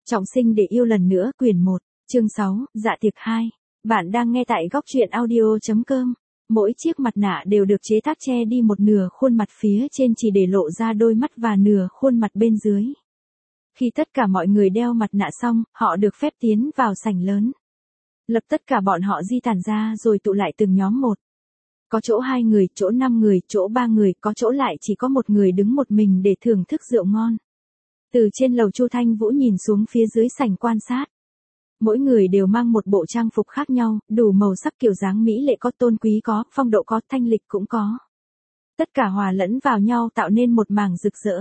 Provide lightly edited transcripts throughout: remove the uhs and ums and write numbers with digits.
Trọng sinh để yêu lần nữa, quyển 1, chương 6, dạ tiệc 2. Bạn đang nghe tại góc truyện audio.com. Mỗi chiếc mặt nạ đều được chế tác che đi một nửa khuôn mặt phía trên chỉ để lộ ra đôi mắt và nửa khuôn mặt bên dưới. Khi tất cả mọi người đeo mặt nạ xong, họ được phép tiến vào sảnh lớn. Lập tất cả bọn họ di tản ra rồi tụ lại từng nhóm một. Có chỗ 2 người, chỗ 5 người, chỗ 3 người, có chỗ lại chỉ có một người đứng một mình để thưởng thức rượu ngon. Từ trên lầu Chu Thanh Vũ nhìn xuống phía dưới sảnh quan sát. Mỗi người đều mang một bộ trang phục khác nhau, đủ màu sắc kiểu dáng mỹ lệ có, tôn quý có, phong độ có, thanh lịch cũng có. Tất cả hòa lẫn vào nhau tạo nên một mảng rực rỡ.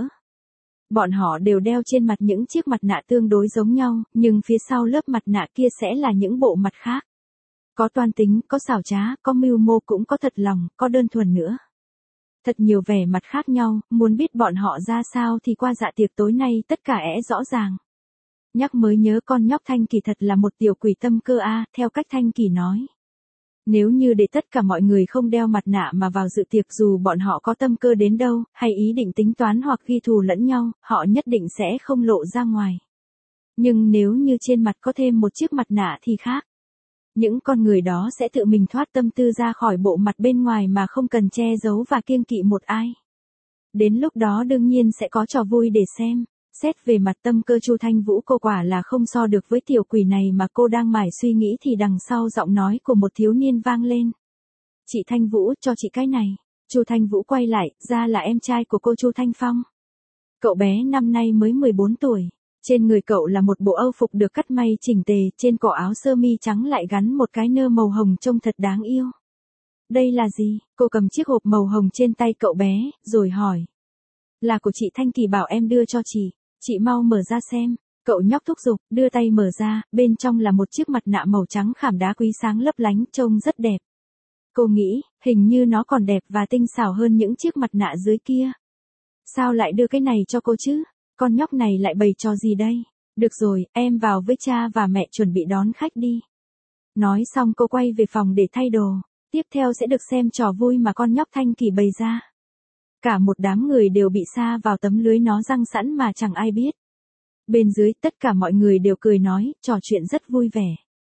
Bọn họ đều đeo trên mặt những chiếc mặt nạ tương đối giống nhau, nhưng phía sau lớp mặt nạ kia sẽ là những bộ mặt khác. Có toan tính, có xảo trá, có mưu mô cũng có thật lòng, có đơn thuần nữa. Thật nhiều vẻ mặt khác nhau, muốn biết bọn họ ra sao thì qua dạ tiệc tối nay tất cả rõ ràng. Nhắc mới nhớ con nhóc Thanh Kỳ thật là một tiểu quỷ tâm cơ a, theo cách Thanh Kỳ nói. Nếu như để tất cả mọi người không đeo mặt nạ mà vào dự tiệc dù bọn họ có tâm cơ đến đâu, hay ý định tính toán hoặc ghi thù lẫn nhau, họ nhất định sẽ không lộ ra ngoài. Nhưng nếu như trên mặt có thêm một chiếc mặt nạ thì khác. Những con người đó sẽ tự mình thoát tâm tư ra khỏi bộ mặt bên ngoài mà không cần che giấu và kiêng kỵ một ai. Đến lúc đó đương nhiên sẽ có trò vui để xem. Xét về mặt tâm cơ Chu Thanh Vũ cô quả là không so được với tiểu quỷ này mà cô đang mải suy nghĩ thì đằng sau giọng nói của một thiếu niên vang lên. Chị Thanh Vũ, cho chị cái này. Chu Thanh Vũ quay lại, ra là em trai của cô Chu Thanh Phong. Cậu bé năm nay mới 14 tuổi. Trên người cậu là một bộ âu phục được cắt may chỉnh tề, trên cổ áo sơ mi trắng lại gắn một cái nơ màu hồng trông thật đáng yêu. Đây là gì? Cô cầm chiếc hộp màu hồng trên tay cậu bé, rồi hỏi. Là của chị Thanh Kỳ bảo em đưa cho chị. Chị mau mở ra xem. Cậu nhóc thúc giục, đưa tay mở ra, bên trong là một chiếc mặt nạ màu trắng khảm đá quý sáng lấp lánh, trông rất đẹp. Cô nghĩ, hình như nó còn đẹp và tinh xảo hơn những chiếc mặt nạ dưới kia. Sao lại đưa cái này cho cô chứ? Con nhóc này lại bày trò gì đây? Được rồi, em vào với cha và mẹ chuẩn bị đón khách đi. Nói xong cô quay về phòng để thay đồ. Tiếp theo sẽ được xem trò vui mà con nhóc Thanh Kỳ bày ra. Cả một đám người đều bị sa vào tấm lưới nó răng sẵn mà chẳng ai biết. Bên dưới tất cả mọi người đều cười nói, trò chuyện rất vui vẻ.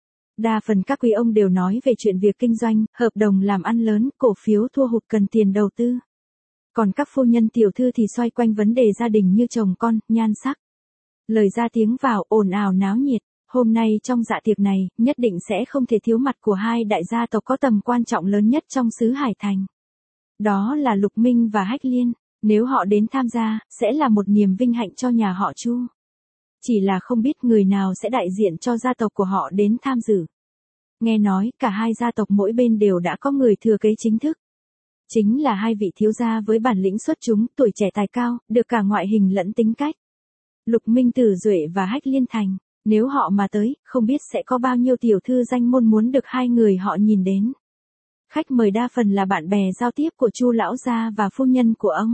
Đa phần các quý ông đều nói về chuyện việc kinh doanh, hợp đồng làm ăn lớn, cổ phiếu thua hụt cần tiền đầu tư. Còn các phu nhân tiểu thư thì xoay quanh vấn đề gia đình như chồng con, nhan sắc. Lời ra tiếng vào, ồn ào náo nhiệt. Hôm nay trong dạ tiệc này, nhất định sẽ không thể thiếu mặt của hai đại gia tộc có tầm quan trọng lớn nhất trong xứ Hải Thành. Đó là Lục Minh và Hách Liên. Nếu họ đến tham gia, sẽ là một niềm vinh hạnh cho nhà họ Chu. Chỉ là không biết người nào sẽ đại diện cho gia tộc của họ đến tham dự. Nghe nói, cả hai gia tộc mỗi bên đều đã có người thừa kế chính thức. Chính là hai vị thiếu gia với bản lĩnh xuất chúng, tuổi trẻ tài cao, được cả ngoại hình lẫn tính cách. Lục Minh Tử Duệ và Hách Liên Thành, nếu họ mà tới, không biết sẽ có bao nhiêu tiểu thư danh môn muốn được hai người họ nhìn đến. Khách mời đa phần là bạn bè giao tiếp của Chu lão gia và phu nhân của ông.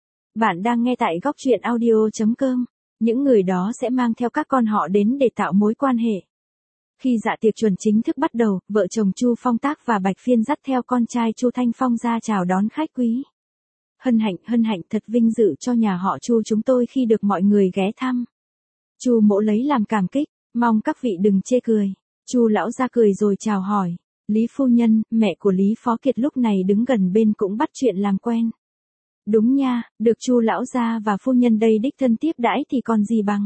Bạn đang nghe tại góc truyện audio.com. Những người đó sẽ mang theo các con họ đến để tạo mối quan hệ. Khi dạ tiệc chuẩn chính thức bắt đầu, vợ chồng Chu Phong Tác và Bạch Phiên dắt theo con trai Chu Thanh Phong ra chào đón khách quý. Hân hạnh thật vinh dự cho nhà họ Chu chúng tôi khi được mọi người ghé thăm. Chu Mỗ lấy làm cảm kích, mong các vị đừng chê cười. Chu lão gia cười rồi chào hỏi. Lý phu nhân, mẹ của Lý Phó Kiệt lúc này đứng gần bên cũng bắt chuyện làm quen. Đúng nha, được Chu lão gia và phu nhân đây đích thân tiếp đãi thì còn gì bằng.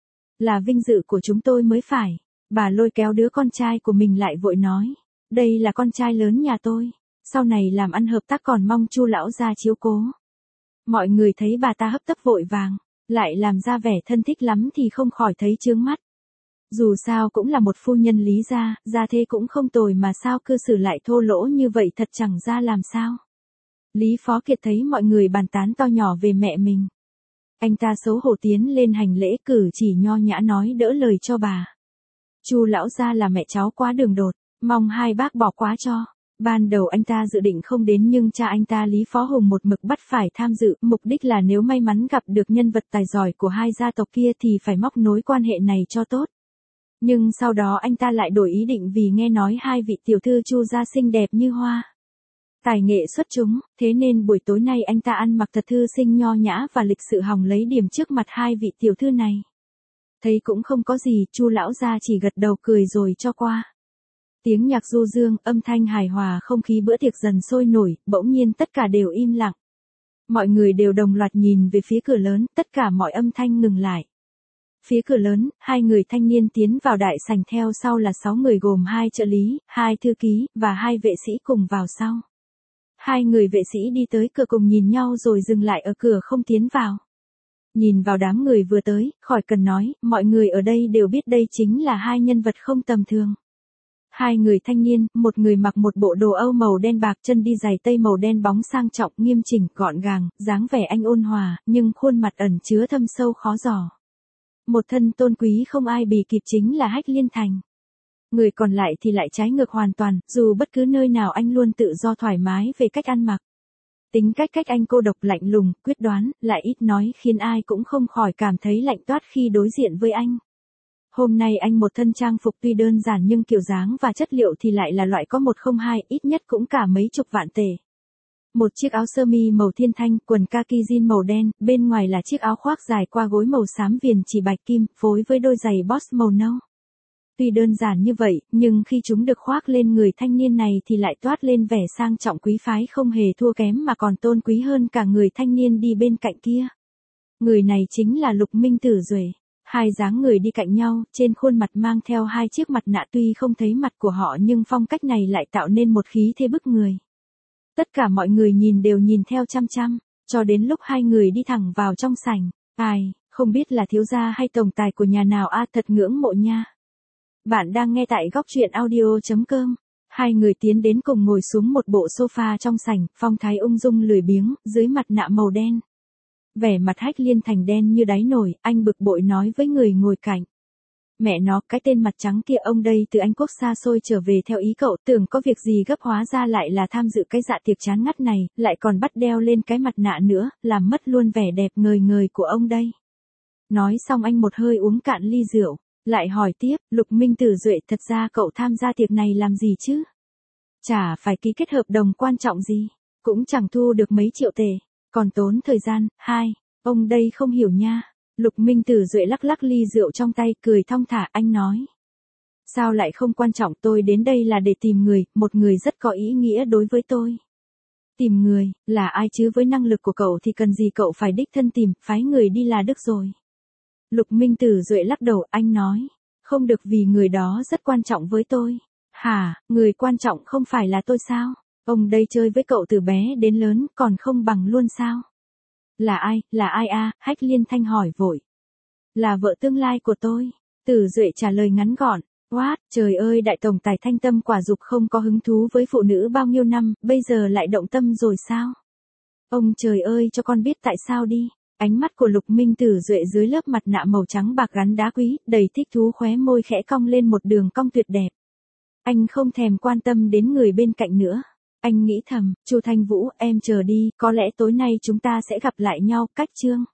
Là vinh dự của chúng tôi mới phải. Bà lôi kéo đứa con trai của mình lại vội nói. Đây là con trai lớn nhà tôi. Sau này làm ăn hợp tác còn mong Chu lão gia chiếu cố. Mọi người thấy bà ta hấp tấp vội vàng, lại làm ra vẻ thân thích lắm thì không khỏi thấy chướng mắt. Dù sao cũng là một phu nhân Lý gia thế cũng không tồi mà sao cư xử lại thô lỗ như vậy thật chẳng ra làm sao. Lý Phó Kiệt thấy mọi người bàn tán to nhỏ về mẹ mình. Anh ta xấu hổ tiến lên hành lễ cử chỉ nho nhã nói đỡ lời cho bà. Chu lão gia là mẹ cháu quá đường đột, mong hai bác bỏ quá cho. Ban đầu anh ta dự định không đến nhưng cha anh ta Lý Phó Hùng một mực bắt phải tham dự, mục đích là nếu may mắn gặp được nhân vật tài giỏi của hai gia tộc kia thì phải móc nối quan hệ này cho tốt. Nhưng sau đó anh ta lại đổi ý định vì nghe nói hai vị tiểu thư Chu gia xinh đẹp như hoa. Tài nghệ xuất chúng, thế nên buổi tối nay anh ta ăn mặc thật thư sinh nho nhã và lịch sự hòng lấy điểm trước mặt hai vị tiểu thư này. Thấy cũng không có gì, Chu lão gia chỉ gật đầu cười rồi cho qua. Tiếng nhạc du dương, âm thanh hài hòa, không khí bữa tiệc dần sôi nổi, bỗng nhiên tất cả đều im lặng. Mọi người đều đồng loạt nhìn về phía cửa lớn, tất cả mọi âm thanh ngừng lại. Phía cửa lớn, 2 người thanh niên tiến vào đại sảnh, theo sau là 6 người gồm 2 trợ lý, 2 thư ký, và 2 vệ sĩ cùng vào sau. 2 người vệ sĩ đi tới cửa cùng nhìn nhau rồi dừng lại ở cửa không tiến vào. Nhìn vào đám người vừa tới, khỏi cần nói, mọi người ở đây đều biết đây chính là 2 nhân vật không tầm thường. 2 người thanh niên, một người mặc một bộ đồ Âu màu đen bạc, chân đi giày tây màu đen bóng sang trọng, nghiêm chỉnh, gọn gàng, dáng vẻ anh ôn hòa, nhưng khuôn mặt ẩn chứa thâm sâu khó dò. Một thân tôn quý không ai bì kịp chính là Hách Liên Thành. Người còn lại thì lại trái ngược hoàn toàn, dù bất cứ nơi nào anh luôn tự do thoải mái về cách ăn mặc. Tính cách anh cô độc, lạnh lùng, quyết đoán, lại ít nói, khiến ai cũng không khỏi cảm thấy lạnh toát khi đối diện với anh. Hôm nay anh một thân trang phục tuy đơn giản nhưng kiểu dáng và chất liệu thì lại là loại có 102, ít nhất cũng cả mấy chục vạn tệ. Một chiếc áo sơ mi màu thiên thanh, quần kaki jean màu đen, bên ngoài là chiếc áo khoác dài qua gối màu xám viền chỉ bạch kim, phối với đôi giày Boss màu nâu. Tuy đơn giản như vậy, nhưng khi chúng được khoác lên người thanh niên này thì lại toát lên vẻ sang trọng quý phái không hề thua kém mà còn tôn quý hơn cả người thanh niên đi bên cạnh kia. Người này chính là Lục Minh Tử Duệ. 2 dáng người đi cạnh nhau, trên khuôn mặt mang theo 2 chiếc mặt nạ, tuy không thấy mặt của họ nhưng phong cách này lại tạo nên một khí thế bức người. Tất cả mọi người nhìn đều nhìn theo chăm chăm, cho đến lúc 2 người đi thẳng vào trong sảnh. Ai, không biết là thiếu gia hay tổng tài của nhà nào a, thật ngưỡng mộ nha. Bạn đang nghe tại góc truyện audio.com. 2 người tiến đến cùng ngồi xuống một bộ sofa trong sảnh, phong thái ung dung lười biếng, dưới mặt nạ màu đen. Vẻ mặt Hách Liên Thành đen như đáy nồi, anh bực bội nói với người ngồi cạnh. Mẹ nó, cái tên mặt trắng kia, ông đây từ Anh Quốc xa xôi trở về theo ý cậu, tưởng có việc gì gấp hóa ra lại là tham dự cái dạ tiệc chán ngắt này, lại còn bắt đeo lên cái mặt nạ nữa, làm mất luôn vẻ đẹp ngời ngời của ông đây. Nói xong anh một hơi uống cạn ly rượu, lại hỏi tiếp, Lục Minh Tử Duệ, thật ra cậu tham gia tiệc này làm gì chứ? Chả phải ký kết hợp đồng quan trọng gì, cũng chẳng thu được mấy triệu tệ, còn tốn thời gian. Ông đây không hiểu nha. Lục Minh Tử Duệ lắc lắc ly rượu trong tay, cười thong thả, anh nói. Sao lại không quan trọng, tôi đến đây là để tìm người, một người rất có ý nghĩa đối với tôi. Tìm người, là ai chứ, với năng lực của cậu thì cần gì cậu phải đích thân tìm, phái người đi là được rồi. Lục Minh Tử Duệ lắc đầu, anh nói. Không được, vì người đó rất quan trọng với tôi. Hả, người quan trọng không phải là tôi sao? Ông đây chơi với cậu từ bé đến lớn, còn không bằng luôn sao? Là ai a? Hách Liên Thanh hỏi vội. Là vợ tương lai của tôi. Tử Duệ trả lời ngắn gọn. What, trời ơi, đại tổng tài Thanh Tâm quả dục không có hứng thú với phụ nữ bao nhiêu năm, bây giờ lại động tâm rồi sao? Ông trời ơi, cho con biết tại sao đi. Ánh mắt của Lục Minh Tử Duệ dưới lớp mặt nạ màu trắng bạc gắn đá quý, đầy thích thú, khóe môi khẽ cong lên một đường cong tuyệt đẹp. Anh không thèm quan tâm đến người bên cạnh nữa. Anh nghĩ thầm, Chu Thanh Vũ, em chờ đi, có lẽ tối nay chúng ta sẽ gặp lại nhau, cách chương.